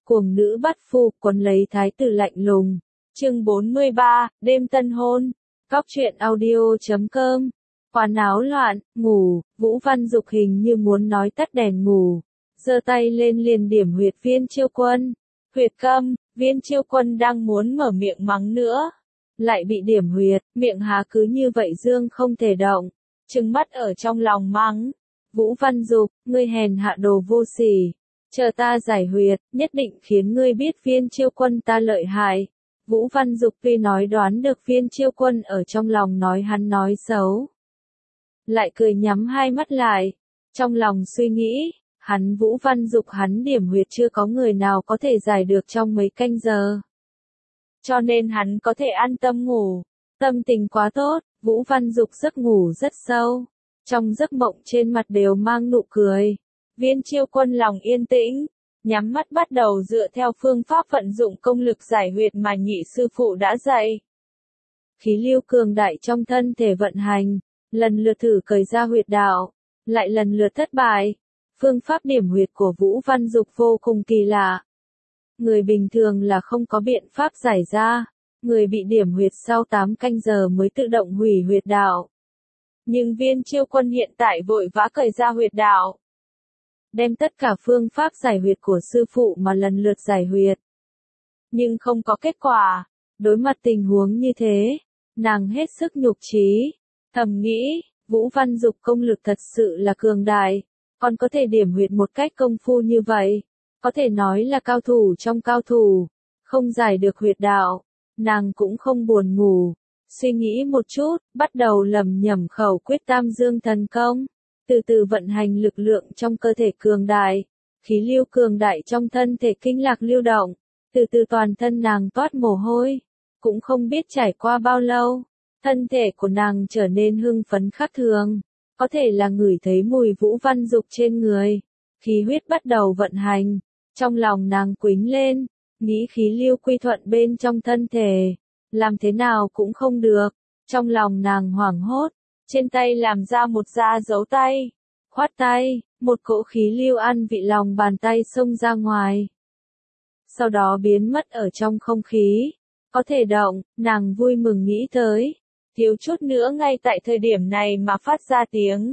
Cuồng nữ bắt phu quấn lấy thái tử lạnh lùng. Chương 43, đêm tân hôn. Cóc truyện audio.com. Quá náo loạn, ngủ, Vũ Văn Dục hình như muốn nói tắt đèn ngủ. Giơ tay lên liền điểm huyệt Viên Chiêu Quân. Huyệt câm, Viên Chiêu Quân đang muốn mở miệng mắng nữa. Lại bị điểm huyệt, miệng há cứ như vậy dương không thể động. Trừng mắt ở trong lòng mắng. Vũ Văn Dục, ngươi hèn hạ đồ vô sỉ. Chờ ta giải huyệt, nhất định khiến ngươi biết Viên Chiêu Quân ta lợi hại. Vũ Văn Dục tuy nói đoán được Viên Chiêu Quân ở trong lòng nói hắn nói xấu. Lại cười nhắm hai mắt lại. Trong lòng suy nghĩ, hắn Vũ Văn Dục hắn điểm huyệt chưa có người nào có thể giải được trong mấy canh giờ. Cho nên hắn có thể an tâm ngủ. Tâm tình quá tốt, Vũ Văn Dục giấc ngủ rất sâu. Trong giấc mộng trên mặt đều mang nụ cười. Viên Chiêu Quân lòng yên tĩnh, nhắm mắt bắt đầu dựa theo phương pháp vận dụng công lực giải huyệt mà nhị sư phụ đã dạy. Khí lưu cường đại trong thân thể vận hành, lần lượt thử cởi ra huyệt đạo, lại lần lượt thất bại. Phương pháp điểm huyệt của Vũ Văn Dục vô cùng kỳ lạ. Người bình thường là không có biện pháp giải ra, người bị điểm huyệt sau 8 canh giờ mới tự động hủy huyệt đạo. Nhưng Viên Chiêu Quân hiện tại vội vã cởi ra huyệt đạo. Đem tất cả phương pháp giải huyệt của sư phụ mà lần lượt giải huyệt. Nhưng không có kết quả. Đối mặt tình huống như thế, nàng hết sức nhục chí. Thầm nghĩ, Vũ Văn Dục công lực thật sự là cường đại. Còn có thể điểm huyệt một cách công phu như vậy. Có thể nói là cao thủ trong cao thủ. Không giải được huyệt đạo. Nàng cũng không buồn ngủ. Suy nghĩ một chút, bắt đầu lẩm nhẩm khẩu quyết Tam Dương Thần Công. Từ từ vận hành lực lượng trong cơ thể cường đại, khí lưu cường đại trong thân thể kinh lạc lưu động, từ từ toàn thân nàng toát mồ hôi, cũng không biết trải qua bao lâu, thân thể của nàng trở nên hưng phấn khác thường, có thể là ngửi thấy mùi Vũ Văn Dục trên người, khí huyết bắt đầu vận hành, trong lòng nàng quĩnh lên, nghĩ khí lưu quy thuận bên trong thân thể, làm thế nào cũng không được, trong lòng nàng hoảng hốt. Trên tay làm ra một da dấu tay, khoát tay, một cỗ khí lưu ăn vị lòng bàn tay xông ra ngoài. Sau đó biến mất ở trong không khí, có thể động, nàng vui mừng nghĩ tới, thiếu chút nữa ngay tại thời điểm này mà phát ra tiếng.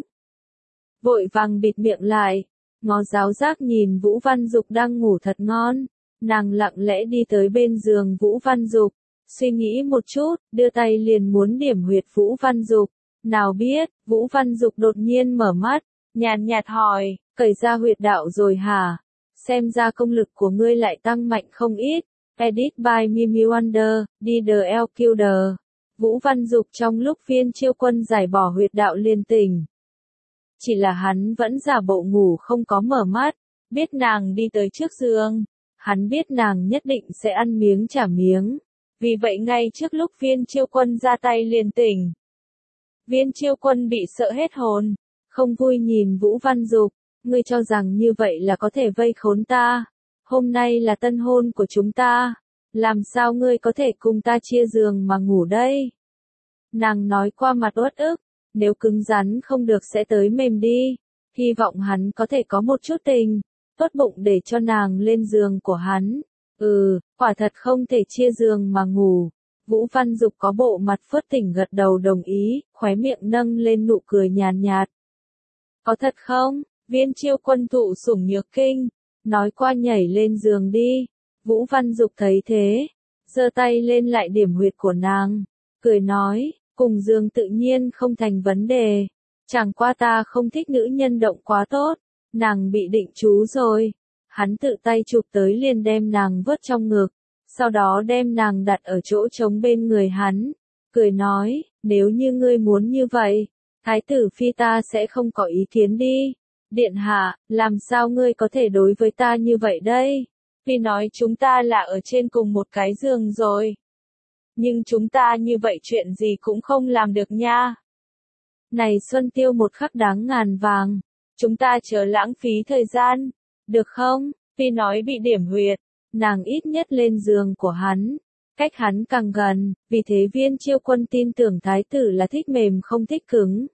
Vội vàng bịt miệng lại, ngó giáo giác nhìn Vũ Văn Dục đang ngủ thật ngon, nàng lặng lẽ đi tới bên giường Vũ Văn Dục, suy nghĩ một chút, đưa tay liền muốn điểm huyệt Vũ Văn Dục. Nào biết, Vũ Văn Dục đột nhiên mở mắt, nhàn nhạt hỏi, cởi ra huyệt đạo rồi hả? Xem ra công lực của ngươi lại tăng mạnh không ít. Edit by Mimi Wonder, DDLQD. Vũ Văn Dục trong lúc Viên Chiêu Quân giải bỏ huyệt đạo liền tỉnh. Chỉ là hắn vẫn giả bộ ngủ không có mở mắt, biết nàng đi tới trước giường. Hắn biết nàng nhất định sẽ ăn miếng trả miếng. Vì vậy ngay trước lúc Viên Chiêu Quân ra tay liền tỉnh. Viên Chiêu Quân bị sợ hết hồn, không vui nhìn Vũ Văn Dục, ngươi cho rằng như vậy là có thể vây khốn ta, hôm nay là tân hôn của chúng ta, làm sao ngươi có thể cùng ta chia giường mà ngủ đây? Nàng nói qua mặt uất ức, nếu cứng rắn không được sẽ tới mềm đi, hy vọng hắn có thể có một chút tình, tốt bụng để cho nàng lên giường của hắn, quả thật không thể chia giường mà ngủ. Vũ Văn Dục có bộ mặt phớt tỉnh gật đầu đồng ý, khóe miệng nâng lên nụ cười nhàn nhạt. Có thật không? Viên Chiêu Quân thụ sủng nhược kinh, nói qua nhảy lên giường đi. Vũ Văn Dục thấy thế, giơ tay lên lại điểm huyệt của nàng, cười nói, cùng giường tự nhiên không thành vấn đề. Chẳng qua ta không thích nữ nhân động quá tốt, nàng bị định chú rồi. Hắn tự tay chụp tới liền đem nàng vớt trong ngực. Sau đó đem nàng đặt ở chỗ trống bên người hắn, cười nói, nếu như ngươi muốn như vậy, thái tử phi ta sẽ không có ý kiến đi. Điện hạ, làm sao ngươi có thể đối với ta như vậy đây? Vì nói chúng ta là ở trên cùng một cái giường rồi. Nhưng chúng ta như vậy chuyện gì cũng không làm được nha. Này Xuân Tiêu một khắc đáng ngàn vàng, chúng ta chớ lãng phí thời gian, được không? Vì nói bị điểm huyệt. Nàng ít nhất lên giường của hắn, cách hắn càng gần, vì thế Viên Chiêu Quân tin tưởng thái tử là thích mềm không thích cứng.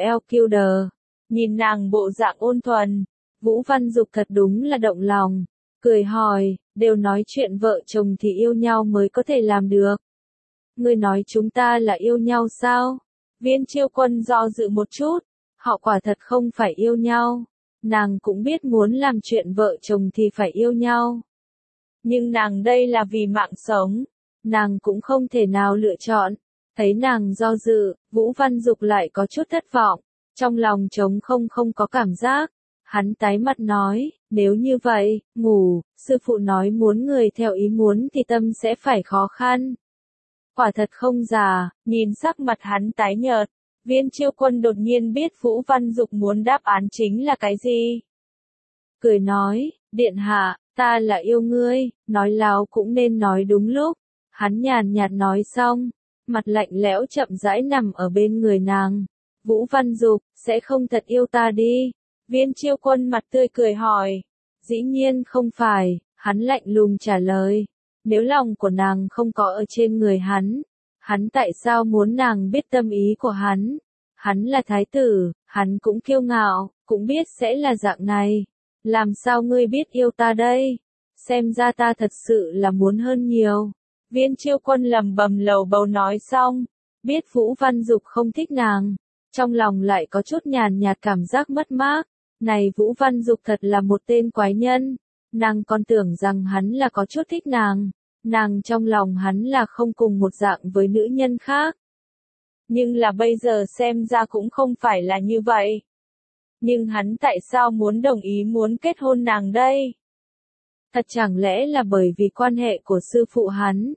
DDLQD, nhìn nàng bộ dạng ôn thuần, Vũ Văn Dục thật đúng là động lòng, cười hỏi, đều nói chuyện vợ chồng thì yêu nhau mới có thể làm được. Ngươi nói chúng ta là yêu nhau sao? Viên Chiêu Quân do dự một chút, họ quả thật không phải yêu nhau. Nàng cũng biết muốn làm chuyện vợ chồng thì phải yêu nhau. Nhưng nàng đây là vì mạng sống. Nàng cũng không thể nào lựa chọn. Thấy nàng do dự, Vũ Văn Dục lại có chút thất vọng. Trong lòng trống không có cảm giác. Hắn tái mặt nói, nếu như vậy, ngủ, sư phụ nói muốn người theo ý muốn thì tâm sẽ phải khó khăn. Quả thật không già, nhìn sắc mặt hắn tái nhợt. Viên Chiêu Quân đột nhiên biết Vũ Văn Dục muốn đáp án chính là cái gì. Cười nói, điện hạ, ta là yêu ngươi, nói láo cũng nên nói đúng lúc. Hắn nhàn nhạt nói xong, mặt lạnh lẽo chậm rãi nằm ở bên người nàng. Vũ Văn Dục, sẽ không thật yêu ta đi. Viên Chiêu Quân mặt tươi cười hỏi. Dĩ nhiên không phải, hắn lạnh lùng trả lời. Nếu lòng của nàng không có ở trên người hắn tại sao muốn nàng biết tâm ý của hắn? Hắn là thái tử, hắn cũng kiêu ngạo, cũng biết sẽ là dạng này. Làm sao ngươi biết yêu ta đây? Xem ra ta thật sự là muốn hơn nhiều. Viên Chiêu Quân lẩm bẩm lầu bầu nói xong, biết Vũ Văn Dục không thích nàng, trong lòng lại có chút nhàn nhạt cảm giác mất mát. Này Vũ Văn Dục thật là một tên quái nhân, nàng còn tưởng rằng hắn là có chút thích nàng trong lòng hắn là không cùng một dạng với nữ nhân khác. Nhưng là bây giờ xem ra cũng không phải là như vậy. Nhưng hắn tại sao muốn đồng ý muốn kết hôn nàng đây? Thật chẳng lẽ là bởi vì quan hệ của sư phụ hắn?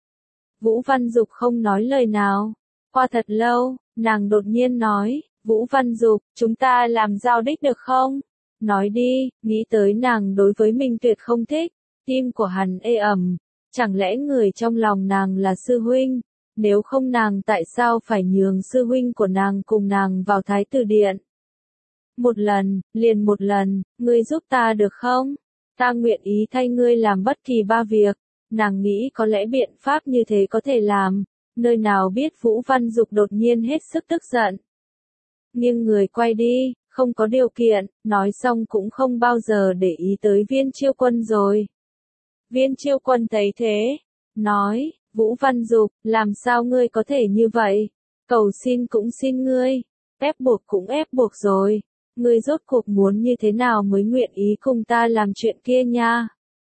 Vũ Văn Dục không nói lời nào. Qua thật lâu, nàng đột nhiên nói, Vũ Văn Dục, chúng ta làm giao đích được không? Nói đi, nghĩ tới nàng đối với Minh Tuyệt không thích, tim của hắn ê ẩm. Chẳng lẽ người trong lòng nàng là sư huynh? Nếu không nàng tại sao phải nhường sư huynh của nàng cùng nàng vào Thái Tử Điện? Một lần, liền một lần, ngươi giúp ta được không? Ta nguyện ý thay ngươi làm bất kỳ ba việc. Nàng nghĩ có lẽ biện pháp như thế có thể làm. Nơi nào biết Vũ Văn Dục đột nhiên hết sức tức giận. Nhưng người quay đi, không có điều kiện, nói xong cũng không bao giờ để ý tới Viên Chiêu Quân rồi. Viên Chiêu Quân thấy thế, nói, Vũ Văn Dục, làm sao ngươi có thể như vậy? Cầu xin cũng xin ngươi, ép buộc cũng ép buộc rồi. Ngươi rốt cuộc muốn như thế nào mới nguyện ý cùng ta làm chuyện kia nha?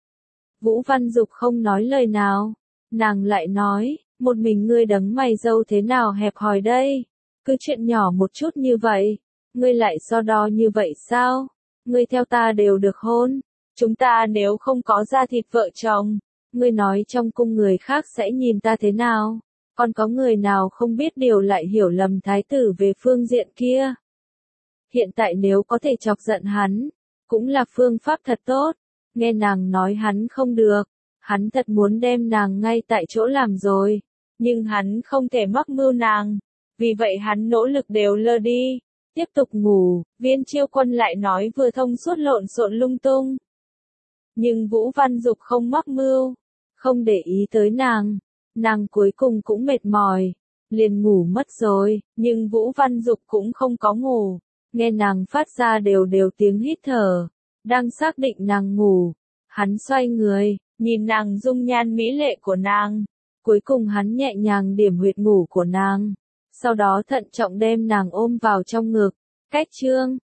Vũ Văn Dục không nói lời nào. Nàng lại nói, một mình ngươi đấng mày râu thế nào hẹp hòi đây? Cứ chuyện nhỏ một chút như vậy, ngươi lại so đo như vậy sao? Ngươi theo ta đều được hôn. Chúng ta nếu không có da thịt vợ chồng, ngươi nói trong cung người khác sẽ nhìn ta thế nào? Còn có người nào không biết điều lại hiểu lầm thái tử về phương diện kia? Hiện tại nếu có thể chọc giận hắn, cũng là phương pháp thật tốt. Nghe nàng nói hắn không được, hắn thật muốn đem nàng ngay tại chỗ làm rồi. Nhưng hắn không thể mắc mưu nàng, vì vậy hắn nỗ lực đều lơ đi. Tiếp tục ngủ, Viên Chiêu Quân lại nói vừa thông suốt lộn xộn lung tung. Nhưng Vũ Văn Dục không mắc mưu, không để ý tới nàng cuối cùng cũng mệt mỏi, liền ngủ mất rồi, nhưng Vũ Văn Dục cũng không có ngủ, nghe nàng phát ra đều tiếng hít thở, đang xác định nàng ngủ, hắn xoay người, nhìn nàng dung nhan mỹ lệ của nàng, cuối cùng hắn nhẹ nhàng điểm huyệt ngủ của nàng, sau đó thận trọng đem nàng ôm vào trong ngực, cách chương